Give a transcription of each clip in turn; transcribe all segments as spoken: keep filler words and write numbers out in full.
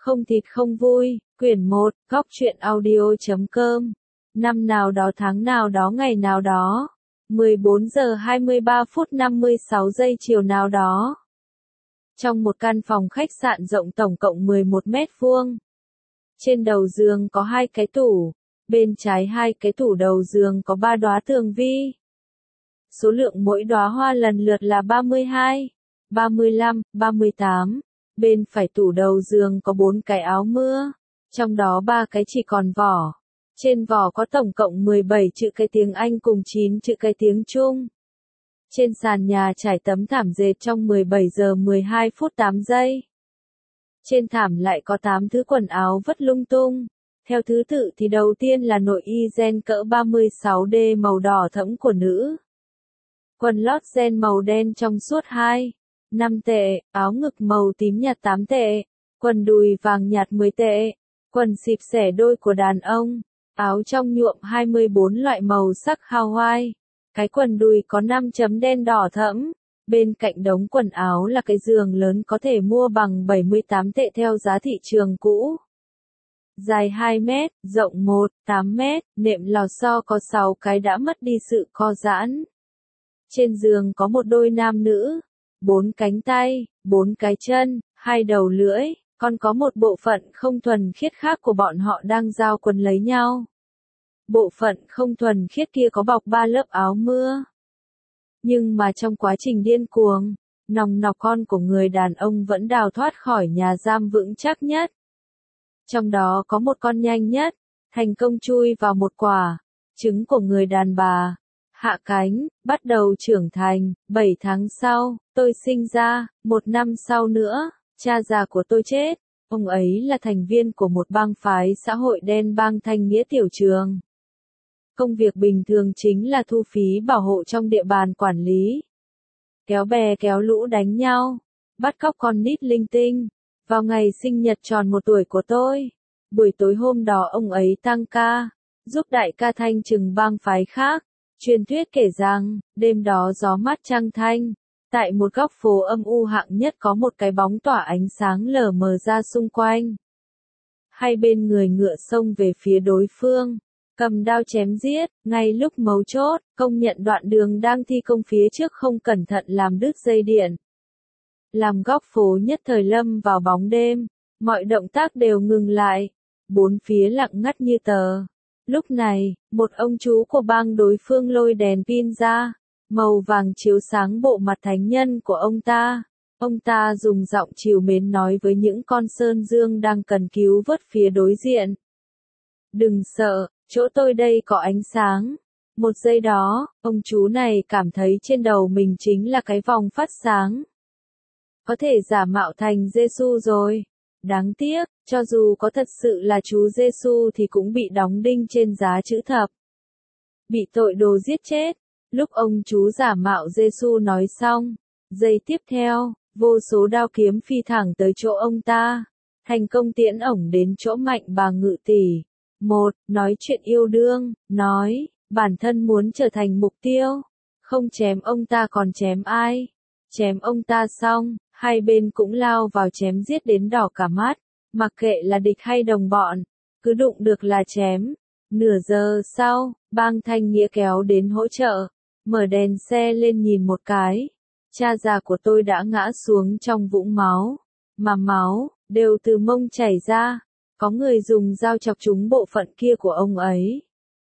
Không thịt không vui, quyển một, góc truyện audio.com. Năm nào đó tháng nào đó ngày nào đó. mười bốn giờ hai mươi ba phút năm mươi sáu giây chiều nào đó. Trong một căn phòng khách sạn rộng tổng cộng mười một mét vuông. Trên đầu giường có hai cái tủ. Bên trái hai cái tủ đầu giường có ba đóa tường vi. Số lượng mỗi đóa hoa lần lượt là ba mươi hai, ba mươi lăm, ba mươi tám. Bên phải tủ đầu giường có bốn cái áo mưa, trong đó ba cái chỉ còn vỏ. Trên vỏ có tổng cộng mười bảy chữ cái tiếng Anh cùng chín chữ cái tiếng Trung. Trên sàn nhà trải tấm thảm dệt trong mười bảy giờ mười hai phút tám giây. Trên thảm lại có tám thứ quần áo vất lung tung. Theo thứ tự thì đầu tiên là nội y gen cỡ ba mươi sáu D màu đỏ thẫm của nữ. Quần lót gen màu đen trong suốt hai, năm tệ, áo ngực màu tím nhạt tám tệ, quần đùi vàng nhạt mười tệ, quần xịp xẻ đôi của đàn ông, áo trong nhuộm hai mươi bốn loại màu sắc Hawaii. Cái quần đùi có năm chấm đen đỏ thẫm. Bên cạnh đống quần áo là cái giường lớn có thể mua bằng bảy mươi tám tệ theo giá thị trường cũ. Dài hai mét, rộng một, tám mét, nệm lò xo có sáu cái đã mất đi sự co giãn. Trên giường có một đôi nam nữ, bốn cánh tay, bốn cái chân, hai đầu lưỡi, còn có một bộ phận không thuần khiết khác của bọn họ đang giao quần lấy nhau. Bộ phận không thuần khiết kia có bọc ba lớp áo mưa. Nhưng mà trong quá trình điên cuồng, nòng nọc con của người đàn ông vẫn đào thoát khỏi nhà giam vững chắc nhất. Trong đó có một con nhanh nhất, thành công chui vào một quả trứng của người đàn bà. Hạ cánh, bắt đầu trưởng thành, bảy tháng sau, tôi sinh ra, một năm sau nữa, cha già của tôi chết, ông ấy là thành viên của một bang phái xã hội đen bang Thanh Nghĩa Tiểu Trường. Công việc bình thường chính là thu phí bảo hộ trong địa bàn quản lý. Kéo bè kéo lũ đánh nhau, bắt cóc con nít linh tinh. Vào ngày sinh nhật tròn một tuổi của tôi, buổi tối hôm đó ông ấy tăng ca, giúp đại ca thanh trừng bang phái khác. Truyền thuyết kể rằng, đêm đó gió mát trăng thanh, tại một góc phố âm u hạng nhất có một cái bóng tỏa ánh sáng lờ mờ ra xung quanh. Hai bên người ngựa xông về phía đối phương, cầm đao chém giết, ngay lúc mấu chốt, công nhận đoạn đường đang thi công phía trước không cẩn thận làm đứt dây điện. Làm góc phố nhất thời lâm vào bóng đêm, mọi động tác đều ngừng lại, bốn phía lặng ngắt như tờ. Lúc này, một ông chú của bang đối phương lôi đèn pin ra, màu vàng chiếu sáng bộ mặt thánh nhân của ông ta. Ông ta dùng giọng trìu mến nói với những con sơn dương đang cần cứu vớt phía đối diện. Đừng sợ, chỗ tôi đây có ánh sáng. Một giây đó, ông chú này cảm thấy trên đầu mình chính là cái vòng phát sáng. Có thể giả mạo thành Giê-xu rồi. Đáng tiếc, cho dù có thật sự là chú Giê-xu thì cũng bị đóng đinh trên giá chữ thập. Bị tội đồ giết chết. Lúc ông chú giả mạo Giê-xu nói xong, giây tiếp theo, vô số đao kiếm phi thẳng tới chỗ ông ta, thành công tiễn ổng đến chỗ Mạnh bà ngự tỷ. Một, nói chuyện yêu đương, nói, bản thân muốn trở thành mục tiêu. Không chém ông ta còn chém ai? Chém ông ta xong, hai bên cũng lao vào chém giết đến đỏ cả mắt, mặc kệ là địch hay đồng bọn, cứ đụng được là chém. Nửa giờ sau, bang Thanh Nghĩa kéo đến hỗ trợ, mở đèn xe lên nhìn một cái. Cha già của tôi đã ngã xuống trong vũng máu, mà máu, đều từ mông chảy ra, có người dùng dao chọc trúng bộ phận kia của ông ấy.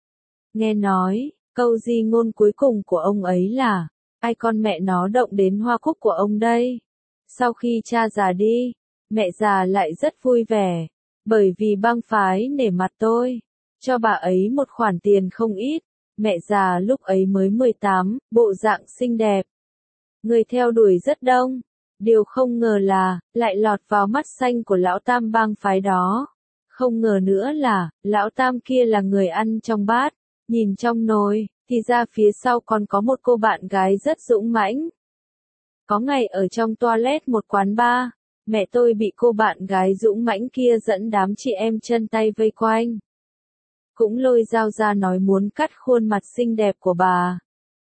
Nghe nói, câu di ngôn cuối cùng của ông ấy là, ai con mẹ nó động đến hoa cúc của ông đây. Sau khi cha già đi, mẹ già lại rất vui vẻ, bởi vì bang phái nể mặt tôi, cho bà ấy một khoản tiền không ít. Mẹ già lúc ấy mới mười tám, bộ dạng xinh đẹp. Người theo đuổi rất đông, điều không ngờ là, lại lọt vào mắt xanh của lão tam bang phái đó. Không ngờ nữa là, lão tam kia là người ăn trong bát, nhìn trong nồi, thì ra phía sau còn có một cô bạn gái rất dũng mãnh. Có ngày ở trong toilet một quán bar, mẹ tôi bị cô bạn gái dũng mãnh kia dẫn đám chị em chân tay vây quanh. Cũng lôi dao ra nói muốn cắt khuôn mặt xinh đẹp của bà.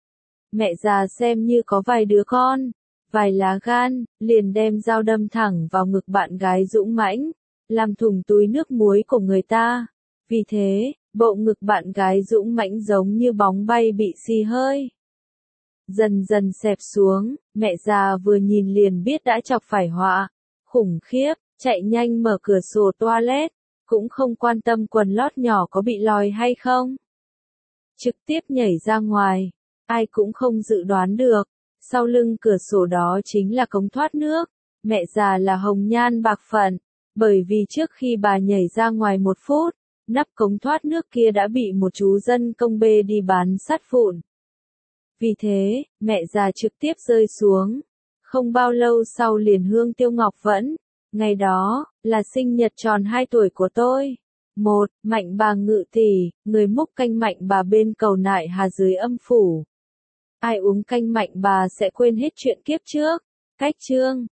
Mẹ già xem như có vài đứa con, vài lá gan, liền đem dao đâm thẳng vào ngực bạn gái dũng mãnh. làm thủng túi nước muối của người ta. Vì thế, bộ ngực bạn gái dũng mãnh giống như bóng bay bị xì hơi. Dần dần xẹp xuống, mẹ già vừa nhìn liền biết đã chọc phải họa. Khủng khiếp, chạy nhanh mở cửa sổ toilet, cũng không quan tâm quần lót nhỏ có bị lòi hay không. Trực tiếp nhảy ra ngoài, ai cũng không dự đoán được, sau lưng cửa sổ đó chính là cống thoát nước. Mẹ già là hồng nhan bạc phận, bởi vì trước khi bà nhảy ra ngoài một phút, nắp cống thoát nước kia đã bị một chú dân công bê đi bán sắt vụn. Vì thế, mẹ già trực tiếp rơi xuống. Không bao lâu sau liền hương tiêu ngọc vẫn. Ngày đó, là sinh nhật tròn hai tuổi của tôi. Một, Mạnh bà ngự tỷ, người múc canh mạnh bà bên cầu nại hà dưới âm phủ. Ai uống canh mạnh bà sẽ quên hết chuyện kiếp trước. Cách chương